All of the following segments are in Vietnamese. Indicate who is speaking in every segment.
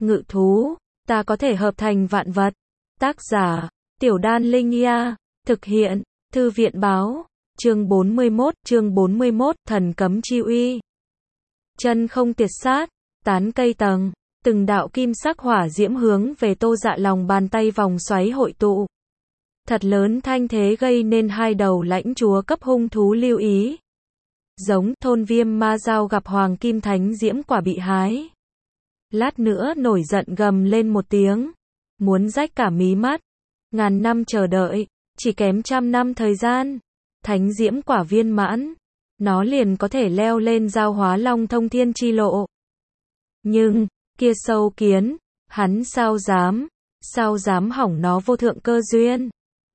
Speaker 1: ngự thú, ta có thể hợp thành vạn vật. Tác giả, Tiểu Đan Linh Nha, thực hiện, Thư viện báo, chương 41, thần cấm chi uy. Chân không tiệt sát, tán cây tầng, từng đạo kim sắc hỏa diễm hướng về Tô Dạ lòng bàn tay vòng xoáy hội tụ. Thật lớn thanh thế gây nên hai đầu lãnh chúa cấp hung thú lưu ý. Giống thôn viêm ma dao gặp hoàng kim thánh diễm quả bị hái. Lát nữa nổi giận gầm lên một tiếng, muốn rách cả mí mắt. Ngàn năm chờ đợi, chỉ kém 100 năm thời gian, thánh diễm quả viên mãn, nó liền có thể leo lên giao hóa long thông thiên chi lộ. Nhưng, kia sâu kiến, hắn sao dám hỏng nó vô thượng cơ duyên.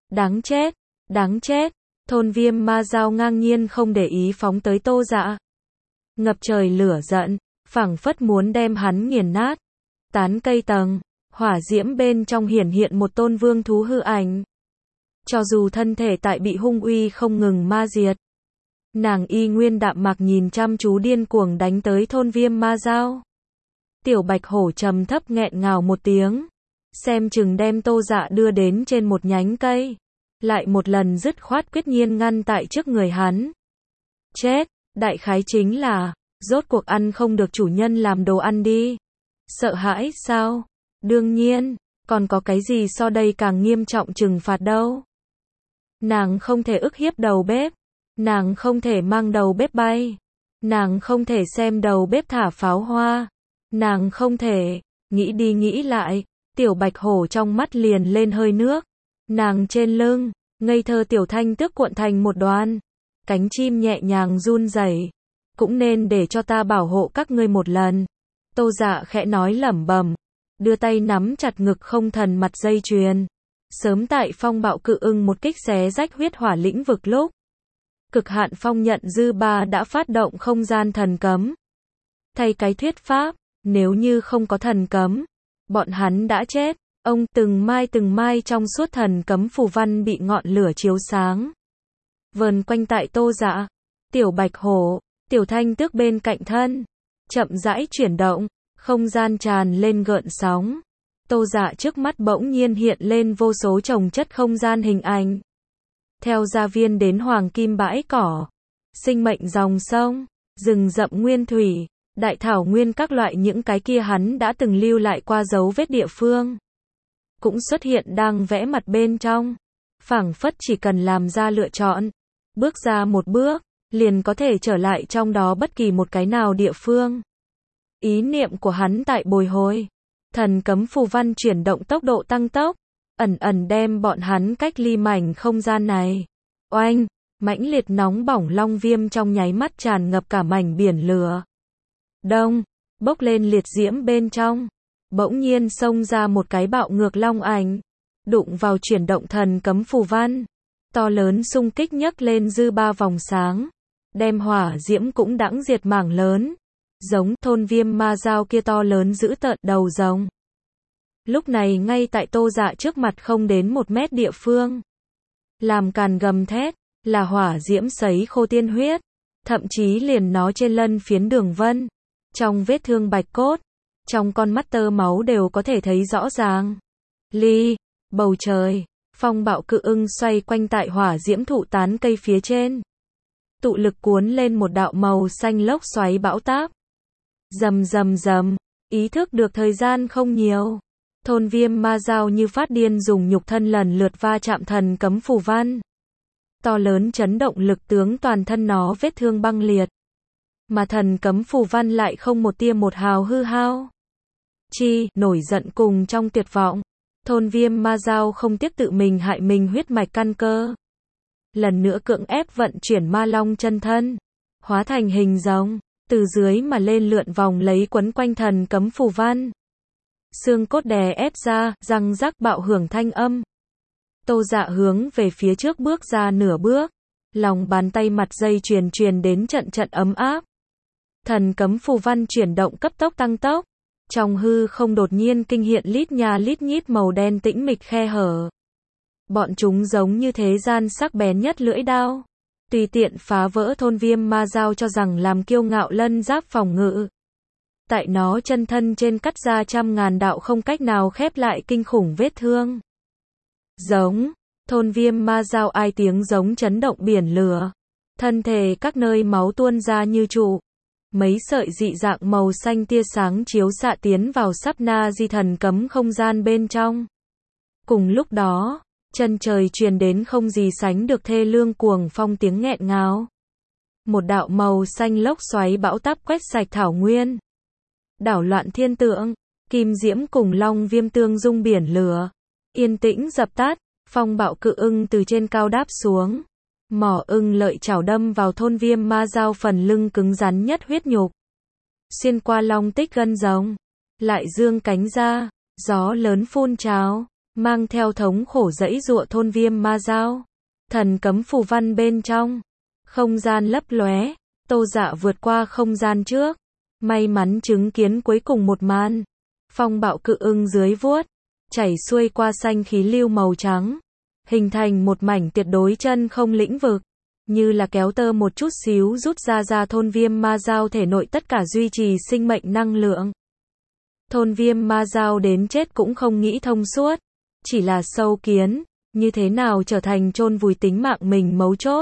Speaker 1: Đáng chết, thôn viêm ma dao ngang nhiên không để ý phóng tới Tô Dạ. Ngập trời lửa giận, phảng phất muốn đem hắn nghiền nát. Tán cây tầng, hỏa diễm bên trong hiển hiện một tôn vương thú hư ảnh. Cho dù thân thể tại bị hung uy không ngừng ma diệt, nàng y nguyên đạm mạc nhìn chăm chú điên cuồng đánh tới thôn viêm ma dao. Tiểu bạch hổ trầm thấp nghẹn ngào một tiếng, xem chừng đem Tô Dạ đưa đến trên một nhánh cây, lại một lần dứt khoát quyết nhiên ngăn tại trước người hắn. Chết, đại khái chính là, rốt cuộc ăn không được chủ nhân làm đồ ăn đi. Sợ hãi sao? Đương nhiên, còn có cái gì so đây càng nghiêm trọng trừng phạt đâu. Nàng không thể ức hiếp đầu bếp, nàng không thể mang đầu bếp bay, nàng không thể xem đầu bếp thả pháo hoa, nàng không thể, nghĩ đi nghĩ lại, tiểu bạch hổ trong mắt liền lên hơi nước, nàng trên lưng, ngây thơ tiểu thanh tước cuộn thành một đoàn, cánh chim nhẹ nhàng run rẩy, cũng nên để cho ta bảo hộ các ngươi một lần. Tô Dạ khẽ nói lẩm bẩm, đưa tay nắm chặt ngực không thần mặt dây chuyền. Sớm tại phong bạo cự ưng một kích xé rách huyết hỏa lĩnh vực lúc, cực hạn phong nhận dư ba đã phát động không gian thần cấm. Thay cái thuyết pháp, nếu như không có thần cấm, bọn hắn đã chết. Ông từng mai trong suốt thần cấm phù văn bị ngọn lửa chiếu sáng, vờn quanh tại Tô Dạ. Tiểu bạch hổ, tiểu thanh tước bên cạnh thân, chậm rãi chuyển động, không gian tràn lên gợn sóng. Tô Dạ trước mắt bỗng nhiên hiện lên vô số chồng chất không gian hình ảnh. Theo gia viên đến hoàng kim bãi cỏ, sinh mệnh dòng sông, rừng rậm nguyên thủy, đại thảo nguyên các loại những cái kia hắn đã từng lưu lại qua dấu vết địa phương, cũng xuất hiện đang vẽ mặt bên trong. Phảng phất chỉ cần làm ra lựa chọn, bước ra một bước, liền có thể trở lại trong đó bất kỳ một cái nào địa phương. Ý niệm của hắn tại bồi hồi. Thần cấm phù văn chuyển động tốc độ tăng tốc, ẩn đem bọn hắn cách ly mảnh không gian này. Oanh, mãnh liệt nóng bỏng long viêm trong nháy mắt tràn ngập cả mảnh biển lửa. Đông, bốc lên liệt diễm bên trong, bỗng nhiên xông ra một cái bạo ngược long ảnh, đụng vào chuyển động thần cấm phù văn. To lớn xung kích nhấc lên dư ba vòng sáng, đem hỏa diễm cũng đãng diệt mảng lớn. Giống thôn viêm ma dao kia to lớn dữ tợn đầu rồng. Lúc này ngay tại Tô Dạ trước mặt không đến 1 mét địa phương. Làm càn gầm thét, là hỏa diễm sấy khô tiên huyết. Thậm chí liền nó trên lân phiến đường vân. Trong vết thương bạch cốt. Trong con mắt tơ máu đều có thể thấy rõ ràng. Bầu trời. Phong bạo cự ưng xoay quanh tại hỏa diễm thụ tán cây phía trên. Tụ lực cuốn lên một đạo màu xanh lốc xoáy bão táp. Rầm, ý thức được thời gian không nhiều. Thôn viêm ma dao như phát điên dùng nhục thân lần lượt va chạm thần cấm phù văn. To lớn chấn động lực tướng toàn thân nó vết thương băng liệt. Mà thần cấm phù văn lại không một tia một hào hư hao. Nổi giận cùng trong tuyệt vọng. Thôn viêm ma dao không tiếc tự mình hại mình huyết mạch căn cơ. Lần nữa cưỡng ép vận chuyển ma long chân thân. Hóa thành hình rồng. Từ dưới mà lên lượn vòng lấy quấn quanh thần cấm phù văn. Xương cốt đè ép ra, răng rắc bạo hưởng thanh âm. Tô Dạ hướng về phía trước bước ra nửa bước. Lòng bàn tay mặt dây truyền đến trận ấm áp. Thần cấm phù văn chuyển động cấp tốc tăng tốc. Trong hư không đột nhiên kinh hiện lít nha lít nhít màu đen tĩnh mịch khe hở. Bọn chúng giống như thế gian sắc bén nhất lưỡi đao. Tùy tiện phá vỡ thôn viêm ma dao cho rằng làm kiêu ngạo lân giáp phòng ngự. Tại nó chân thân trên cắt ra trăm ngàn đạo không cách nào khép lại kinh khủng vết thương. Giống, thôn Viêm Ma Dao ai tiếng giống chấn động biển lửa. Thân thể các nơi máu tuôn ra như trụ. Mấy sợi dị dạng màu xanh tia sáng chiếu xạ tiến vào sắp na di thần cấm không gian bên trong. Cùng lúc đó, chân trời truyền đến không gì sánh được thê lương cuồng phong tiếng nghẹn ngào. Một đạo màu xanh lốc xoáy bão táp quét sạch thảo nguyên. Đảo loạn thiên tượng, kim diễm cùng long viêm tương dung biển lửa. Yên tĩnh dập tắt, phong bạo cự ưng từ trên cao đáp xuống. Mỏ ưng lợi chảo đâm vào thôn Viêm Ma Dao phần lưng cứng rắn nhất huyết nhục. Xuyên qua long tích gân rồng. Lại dương cánh ra, gió lớn phun trào, mang theo thống khổ dãy giụa thôn Viêm Ma Dao. Thần cấm phù văn bên trong. Không gian lấp lóe, Tô Dạ vượt qua không gian trước. May mắn chứng kiến cuối cùng một màn. Phong bạo cự ưng dưới vuốt, chảy xuôi qua xanh khí lưu màu trắng. Hình thành một mảnh tuyệt đối chân không lĩnh vực. Như là kéo tơ một chút xíu rút ra thôn Viêm Ma Dao thể nội tất cả duy trì sinh mệnh năng lượng. Thôn Viêm Ma Dao đến chết cũng không nghĩ thông suốt. Chỉ là sâu kiến, như thế nào trở thành chôn vùi tính mạng mình mấu chốt.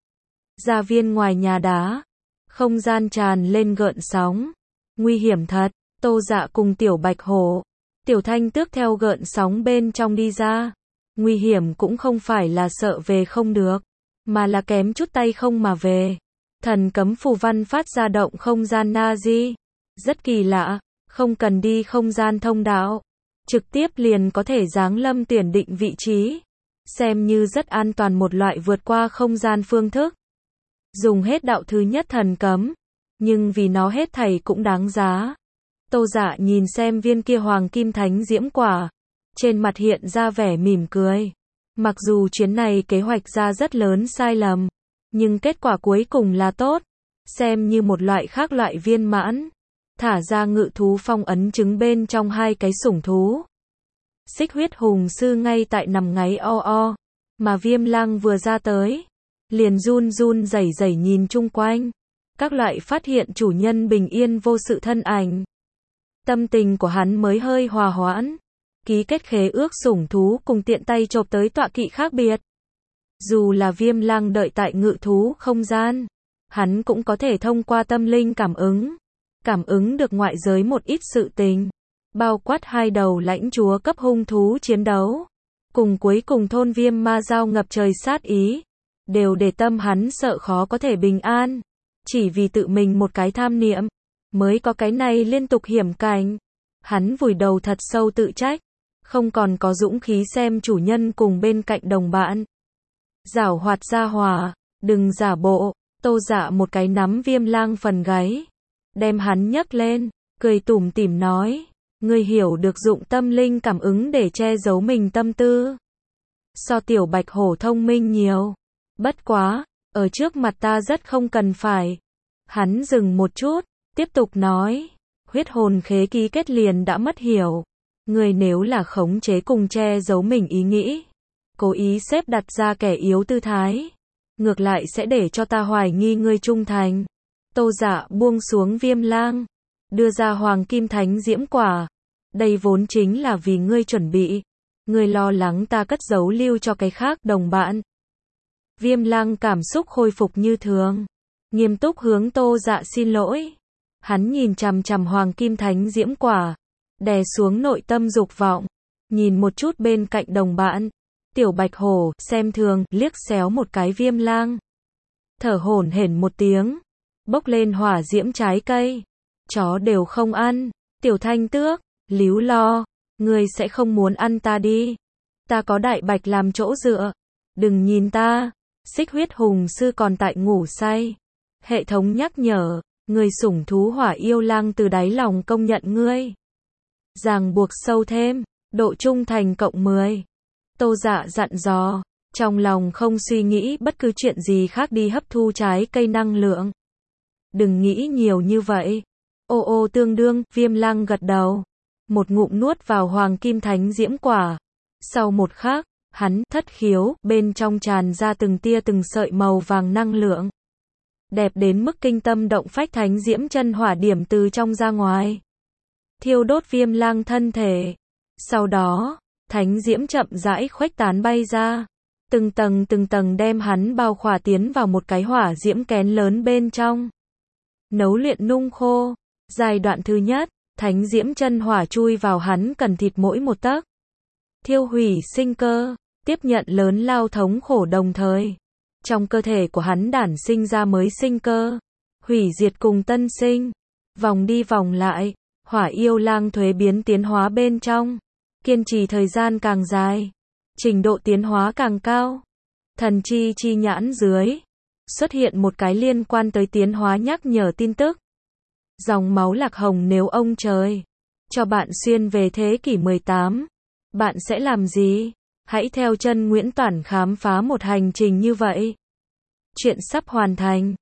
Speaker 1: Gia viên ngoài nhà đá. Không gian tràn lên gợn sóng. Nguy hiểm thật, Tô Dạ cùng Tiểu Bạch Hổ. Tiểu Thanh Tước theo gợn sóng bên trong đi ra. Nguy hiểm cũng không phải là sợ về không được, mà là kém chút tay không mà về. Thần cấm phù văn phát ra động không gian Nazi. Rất kỳ lạ, không cần đi không gian thông đạo. Trực tiếp liền có thể giáng lâm tuyển định vị trí. Xem như rất an toàn một loại vượt qua không gian phương thức. Dùng hết đạo thứ nhất thần cấm, nhưng vì nó hết thảy cũng đáng giá. Tô Dạ nhìn xem viên kia hoàng kim thánh diễm quả. Trên mặt hiện ra vẻ mỉm cười. Mặc dù chuyến này kế hoạch ra rất lớn sai lầm, nhưng kết quả cuối cùng là tốt. Xem như một loại khác loại viên mãn. Thả ra ngự thú phong ấn trứng bên trong hai cái sủng thú. Xích huyết hùng sư ngay tại nằm ngáy o o. Mà Viêm Lăng vừa ra tới, liền run run rẩy rẩy nhìn chung quanh. Các loại phát hiện chủ nhân bình yên vô sự thân ảnh. Tâm tình của hắn mới hơi hòa hoãn. Ký kết khế ước sủng thú cùng tiện tay chộp tới tọa kỵ khác biệt. Dù là Viêm Lăng đợi tại ngự thú không gian, hắn cũng có thể thông qua tâm linh cảm ứng được ngoại giới một ít sự tình, bao quát hai đầu lãnh chúa cấp hung thú chiến đấu, cùng cuối cùng thôn Viêm Ma Dao ngập trời sát ý, đều để tâm hắn sợ khó có thể bình an, chỉ vì tự mình một cái tham niệm, mới có cái này liên tục hiểm cảnh. Hắn vùi đầu thật sâu tự trách, không còn có dũng khí xem chủ nhân cùng bên cạnh đồng bạn. Giảo hoạt ra hỏa, đừng giả bộ. Tô Dạ một cái nắm Viêm Lang phần gáy, đem hắn nhấc lên, cười tủm tỉm nói, ngươi hiểu được dụng tâm linh cảm ứng để che giấu mình tâm tư. So Tiểu Bạch Hổ thông minh nhiều. Bất quá, ở trước mặt ta rất không cần phải. Hắn dừng một chút, tiếp tục nói, huyết hồn khế ký kết liền đã mất hiểu. Ngươi nếu là khống chế cùng che giấu mình ý nghĩ, cố ý xếp đặt ra kẻ yếu tư thái, ngược lại sẽ để cho ta hoài nghi ngươi trung thành. Tô Dạ buông xuống Viêm Lang, đưa ra hoàng kim thánh diễm quả. Đây vốn chính là vì ngươi chuẩn bị. Ngươi lo lắng ta cất giấu lưu cho cái khác đồng bạn. Viêm Lang cảm xúc khôi phục như thường, nghiêm túc hướng Tô Dạ xin lỗi. Hắn nhìn chằm chằm hoàng kim thánh diễm quả, đè xuống nội tâm dục vọng, nhìn một chút bên cạnh đồng bạn. Tiểu Bạch Hổ xem thường, liếc xéo một cái Viêm Lang, thở hổn hển một tiếng, bốc lên hỏa diễm trái cây. Chó đều không ăn. Tiểu Thanh Tước, líu lo, ngươi sẽ không muốn ăn ta đi. Ta có đại bạch làm chỗ dựa. Đừng nhìn ta. Xích huyết hùng sư còn tại ngủ say. Hệ thống nhắc nhở, người sủng thú hỏa yêu lang từ đáy lòng công nhận ngươi. Ràng buộc sâu thêm, độ trung thành cộng 10. Tô Dạ dặn dò, trong lòng không suy nghĩ bất cứ chuyện gì khác, đi hấp thu trái cây năng lượng. Đừng nghĩ nhiều như vậy. Ô tương đương, Viêm Lang gật đầu. Một ngụm nuốt vào hoàng kim thánh diễm quả. Sau một khắc, hắn thất khiếu, bên trong tràn ra từng tia từng sợi màu vàng năng lượng. đẹp đến mức kinh tâm động phách thánh diễm chân hỏa điểm từ trong ra ngoài, thiêu đốt Viêm Lang thân thể. Sau đó, thánh diễm chậm rãi khuếch tán bay ra, từng tầng đem hắn bao khỏa tiến vào một cái hỏa diễm kén lớn bên trong. Nấu luyện nung khô. Giai đoạn thứ nhất, thánh diễm chân hỏa chui vào hắn cần thịt mỗi một tấc, thiêu hủy sinh cơ, tiếp nhận lớn lao thống khổ đồng thời. Trong cơ thể của hắn đản sinh ra mới sinh cơ, hủy diệt cùng tân sinh, vòng đi vòng lại, hỏa yêu lang thuế biến tiến hóa bên trong, kiên trì thời gian càng dài, trình độ tiến hóa càng cao. Thần chi chi nhãn dưới, xuất hiện một cái liên quan tới tiến hóa nhắc nhở tin tức. Dòng máu lạc hồng, nếu ông trời cho bạn xuyên về thế kỷ 18, bạn sẽ làm gì? Hãy theo chân Nguyễn Toản khám phá một hành trình như vậy. Chuyện sắp hoàn thành.